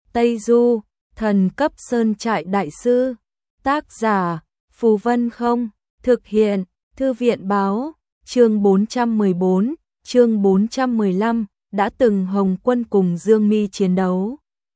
Tây Du, thần cấp sơn trại đại sư. Tác giả, Phù Vân Không. Thực hiện, Thư viện báo. Chương 414, chương 415, đã từng Hồng Quân cùng Dương Mi chiến đấu.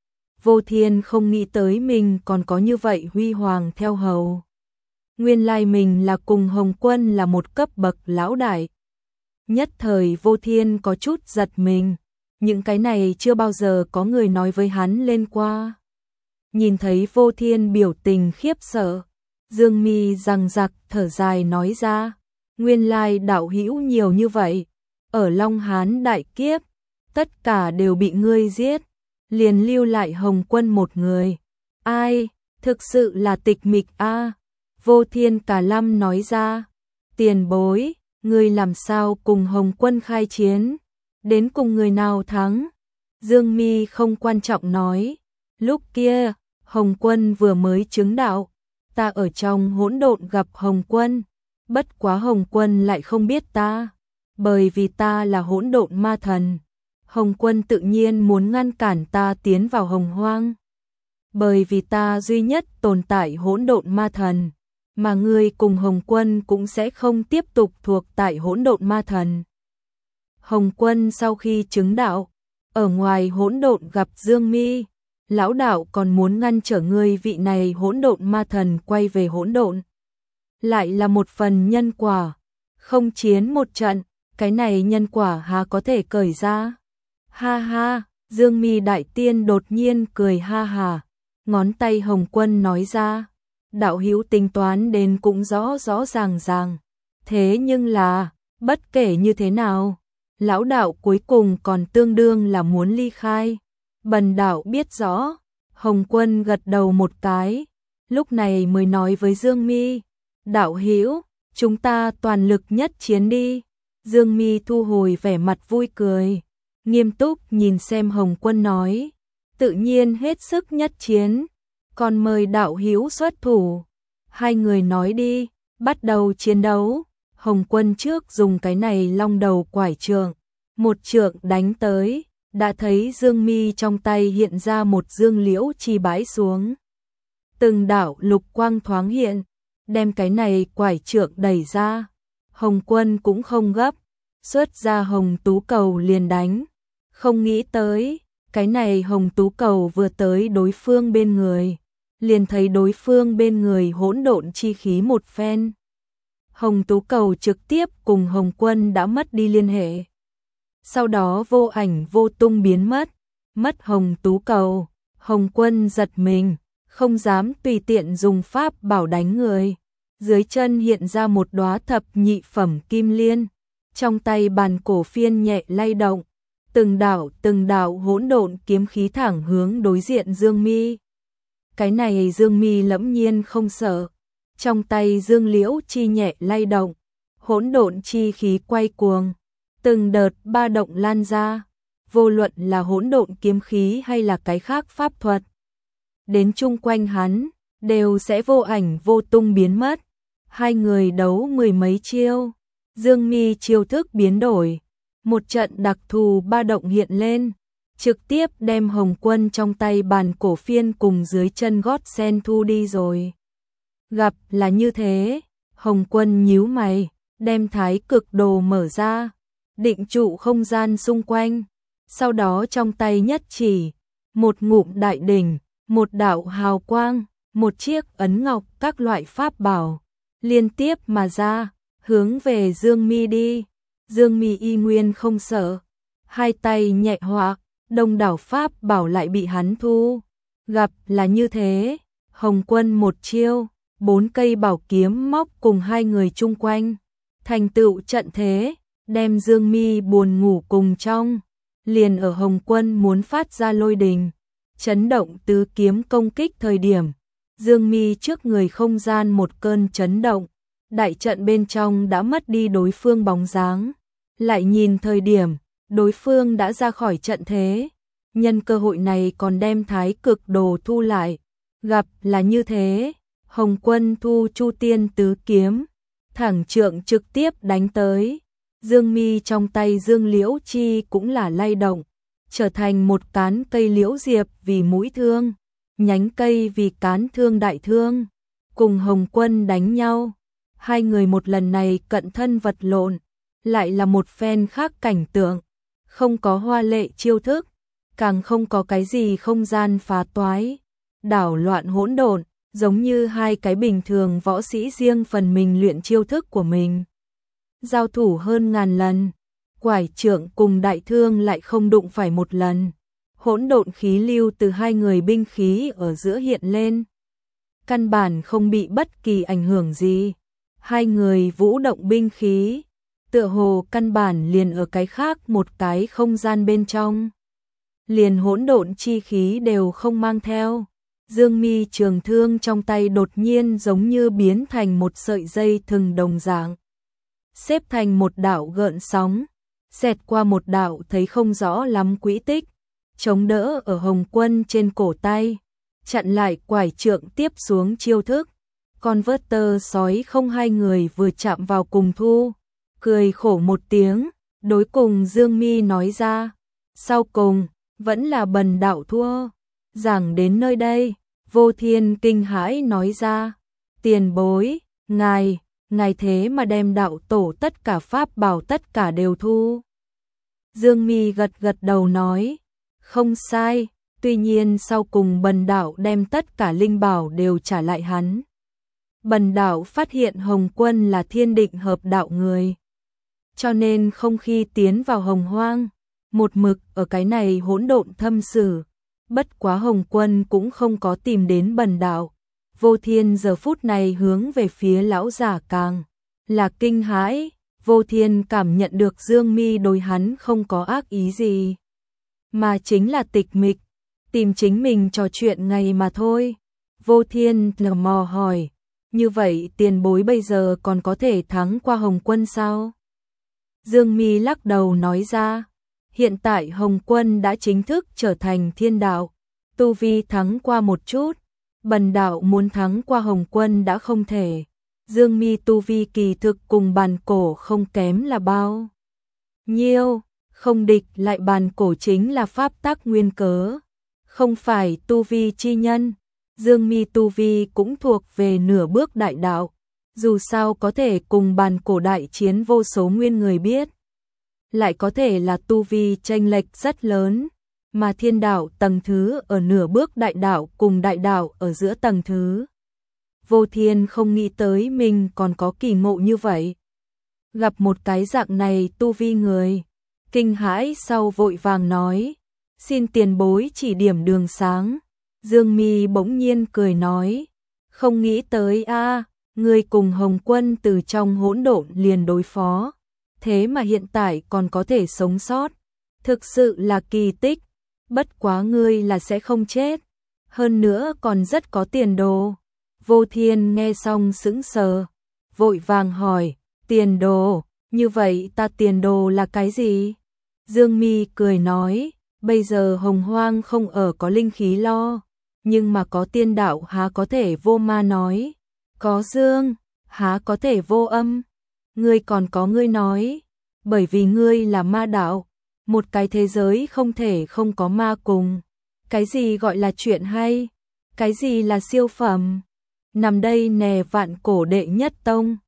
Vô Thiên không nghĩ tới mình còn có như vậy huy hoàng theo hầu. Nguyên lai mình là cùng Hồng Quân là một cấp bậc lão đại. Nhất thời Vô Thiên có chút giật mình, những cái này chưa bao giờ có người nói với hắn lên qua. Nhìn thấy Vô Thiên biểu tình khiếp sợ, Dương Mi rằng giặc thở dài nói ra, nguyên lai đạo hữu nhiều như vậy, ở Long Hán đại kiếp, tất cả đều bị ngươi giết, liền lưu lại Hồng Quân một người. Ai, thực sự là tịch mịch a. Vô Thiên cả lâm nói ra, tiền bối, ngươi làm sao cùng Hồng Quân khai chiến, đến cùng người nào thắng? Dương Mi không quan trọng nói, lúc kia, Hồng Quân vừa mới chứng đạo, ta ở trong hỗn độn gặp Hồng Quân, bất quá Hồng Quân lại không biết ta, bởi vì ta là hỗn độn ma thần. Hồng Quân tự nhiên muốn ngăn cản ta tiến vào Hồng Hoang, bởi vì ta duy nhất tồn tại hỗn độn ma thần, mà ngươi cùng Hồng Quân cũng sẽ không tiếp tục thuộc tại hỗn độn ma thần. Hồng Quân sau khi chứng đạo, ở ngoài hỗn độn gặp Dương Mi, lão đạo còn muốn ngăn trở ngươi vị này hỗn độn ma thần quay về hỗn độn. Lại là một phần nhân quả, không chiến một trận, cái này nhân quả há có thể cởi ra. Ha ha, Dương Mi đại tiên đột nhiên cười ha hà, ngón tay Hồng Quân nói ra, đạo hữu tính toán đến cũng rõ rõ ràng, thế nhưng là, bất kể như thế nào, lão đạo cuối cùng còn tương đương là muốn ly khai. Bần đạo biết rõ. Hồng Quân gật đầu một cái, lúc này mới nói với Dương Mi, đạo hữu, chúng ta toàn lực nhất chiến đi. Dương Mi thu hồi vẻ mặt vui cười, nghiêm túc nhìn xem Hồng Quân nói, tự nhiên hết sức nhất chiến, còn mời đạo hữu xuất thủ. Hai người nói đi, bắt đầu chiến đấu. Hồng Quân trước dùng cái này long đầu quải trượng, một trượng đánh tới, đã thấy Dương Mi trong tay hiện ra một dương liễu chi bãi xuống. Từng đạo lục quang thoáng hiện, đem cái này quải trượng đẩy ra. Hồng Quân cũng không gấp, xuất ra hồng tú cầu liền đánh. Không nghĩ tới, cái này hồng tú cầu vừa tới đối phương bên người, liền thấy đối phương bên người hỗn độn chi khí một phen. Hồng tú cầu trực tiếp cùng Hồng Quân đã mất đi liên hệ. Sau đó vô ảnh vô tung biến mất hồng tú cầu. Hồng Quân giật mình, không dám tùy tiện dùng pháp bảo đánh người. Dưới chân hiện ra một đóa thập nhị phẩm kim liên, trong tay bàn cổ phiên nhẹ lay động, từng đạo hỗn độn kiếm khí thẳng hướng đối diện Dương Mi. Cái này Dương Mi lẫm nhiên không sợ, trong tay dương liễu chi nhẹ lay động, hỗn độn chi khí quay cuồng, từng đợt ba động lan ra, vô luận là hỗn độn kiếm khí hay là cái khác pháp thuật, đến chung quanh hắn đều sẽ vô ảnh vô tung biến mất. Hai người đấu mười mấy chiêu, Dương Mi chiêu thức biến đổi, một trận đặc thù ba động hiện lên, trực tiếp đem Hồng Quân trong tay bàn cổ phiên cùng dưới chân gót sen thu đi rồi. Gặp là như thế, Hồng Quân nhíu mày, đem thái cực đồ mở ra, định trụ không gian xung quanh, sau đó trong tay nhất chỉ, một ngụm đại đỉnh, một đạo hào quang, một chiếc ấn ngọc các loại pháp bảo, liên tiếp mà ra, hướng về Dương Mi đi. Dương Mi y nguyên không sợ, hai tay nhẹ hoạc, đông đảo pháp bảo lại bị hắn thu. Gặp là như thế, Hồng Quân một chiêu, 4 cây bảo kiếm móc cùng hai người chung quanh, thành tựu trận thế, đem Dương Mi buồn ngủ cùng trong. Liền ở Hồng Quân muốn phát ra lôi đình, chấn động tứ kiếm công kích thời điểm, Dương Mi trước người không gian một cơn chấn động, đại trận bên trong đã mất đi đối phương bóng dáng. Lại nhìn thời điểm, đối phương đã ra khỏi trận thế, nhân cơ hội này còn đem thái cực đồ thu lại. Gặp là như thế, Hồng Quân thu Chu Tiên tứ kiếm, thẳng trượng trực tiếp đánh tới. Dương Mi trong tay dương liễu chi cũng là lay động, trở thành một cán cây liễu diệp vì mũi thương, nhánh cây vì cán thương đại thương, cùng Hồng Quân đánh nhau. Hai người một lần này cận thân vật lộn, lại là một phen khác cảnh tượng, không có hoa lệ chiêu thức, càng không có cái gì không gian phá toái, đảo loạn hỗn độn, giống như hai cái bình thường võ sĩ riêng phần mình luyện chiêu thức của mình. Giao thủ hơn ngàn lần, quải trượng cùng đại thương lại không đụng phải một lần. Hỗn độn khí lưu từ hai người binh khí ở giữa hiện lên, căn bản không bị bất kỳ ảnh hưởng gì. Hai người vũ động binh khí, tựa hồ căn bản liền ở cái khác một cái không gian bên trong. Liền hỗn độn chi khí đều không mang theo. Dương Mi trường thương trong tay đột nhiên giống như biến thành một sợi dây thừng đồng dạng, xếp thành một đạo gợn sóng, xẹt qua một đạo thấy không rõ lắm quỹ tích, chống đỡ ở Hồng Quân trên cổ tay, chặn lại quải trượng tiếp xuống chiêu thức. Con vớt tơ sói không hai người vừa chạm vào cùng thu, cười khổ một tiếng, đối cùng Dương Mi nói ra, sau cùng, vẫn là bần đạo thua. Giảng đến nơi đây, Vô Thiên kinh hãi nói ra, tiền bối, ngài thế mà đem đạo tổ tất cả pháp bảo tất cả đều thu. Dương Mi gật gật đầu nói, không sai, tuy nhiên sau cùng bần đạo đem tất cả linh bảo đều trả lại hắn. Bần đạo phát hiện Hồng Quân là thiên định hợp đạo người, cho nên không khi tiến vào Hồng Hoang, một mực ở cái này hỗn độn thâm sử. Bất quá Hồng Quân cũng không có tìm đến bần đạo. Vô Thiên giờ phút này hướng về phía lão giả càng là kinh hãi. Vô Thiên cảm nhận được Dương Mi đối hắn không có ác ý gì, mà chính là tịch mịch, tìm chính mình trò chuyện ngày mà thôi. Vô Thiên lờ mò hỏi, như vậy tiền bối bây giờ còn có thể thắng qua Hồng Quân sao? Dương Mi lắc đầu nói ra, hiện tại Hồng Quân đã chính thức trở thành thiên đạo, tu vi thắng qua một chút, bần đạo muốn thắng qua Hồng Quân đã không thể. Dương Mi tu vi kỳ thực cùng bàn cổ không kém là bao nhiêu, không địch lại bàn cổ chính là pháp tắc nguyên cớ, không phải tu vi chi nhân. Dương Mi tu vi cũng thuộc về nửa bước đại đạo, dù sao có thể cùng bàn cổ đại chiến vô số nguyên người biết, lại có thể là tu vi chênh lệch rất lớn, mà thiên đạo tầng thứ ở nửa bước đại đạo cùng đại đạo ở giữa tầng thứ. Vô Thiên không nghĩ tới mình còn có kỳ ngộ như vậy. Gặp một cái dạng này tu vi người, kinh hãi sau vội vàng nói, xin tiền bối chỉ điểm đường sáng. Dương Mi bỗng nhiên cười nói, không nghĩ tới a, người cùng Hồng Quân từ trong hỗn độn liền đối phó, thế mà hiện tại còn có thể sống sót, thực sự là kỳ tích. Bất quá ngươi là sẽ không chết, hơn nữa còn rất có tiền đồ. Vô Thiên nghe xong sững sờ, vội vàng hỏi, tiền đồ, như vậy ta tiền đồ là cái gì? Dương Mi cười nói, bây giờ Hồng Hoang không ở có linh khí lo, nhưng mà có tiên đạo há có thể vô ma nói, có dương, há có thể vô âm. Ngươi còn có ngươi nói, bởi vì ngươi là ma đạo, một cái thế giới không thể không có ma cùng. Cái gì gọi là chuyện hay? Cái gì là siêu phẩm? Nằm đây nè vạn cổ đệ nhất tông,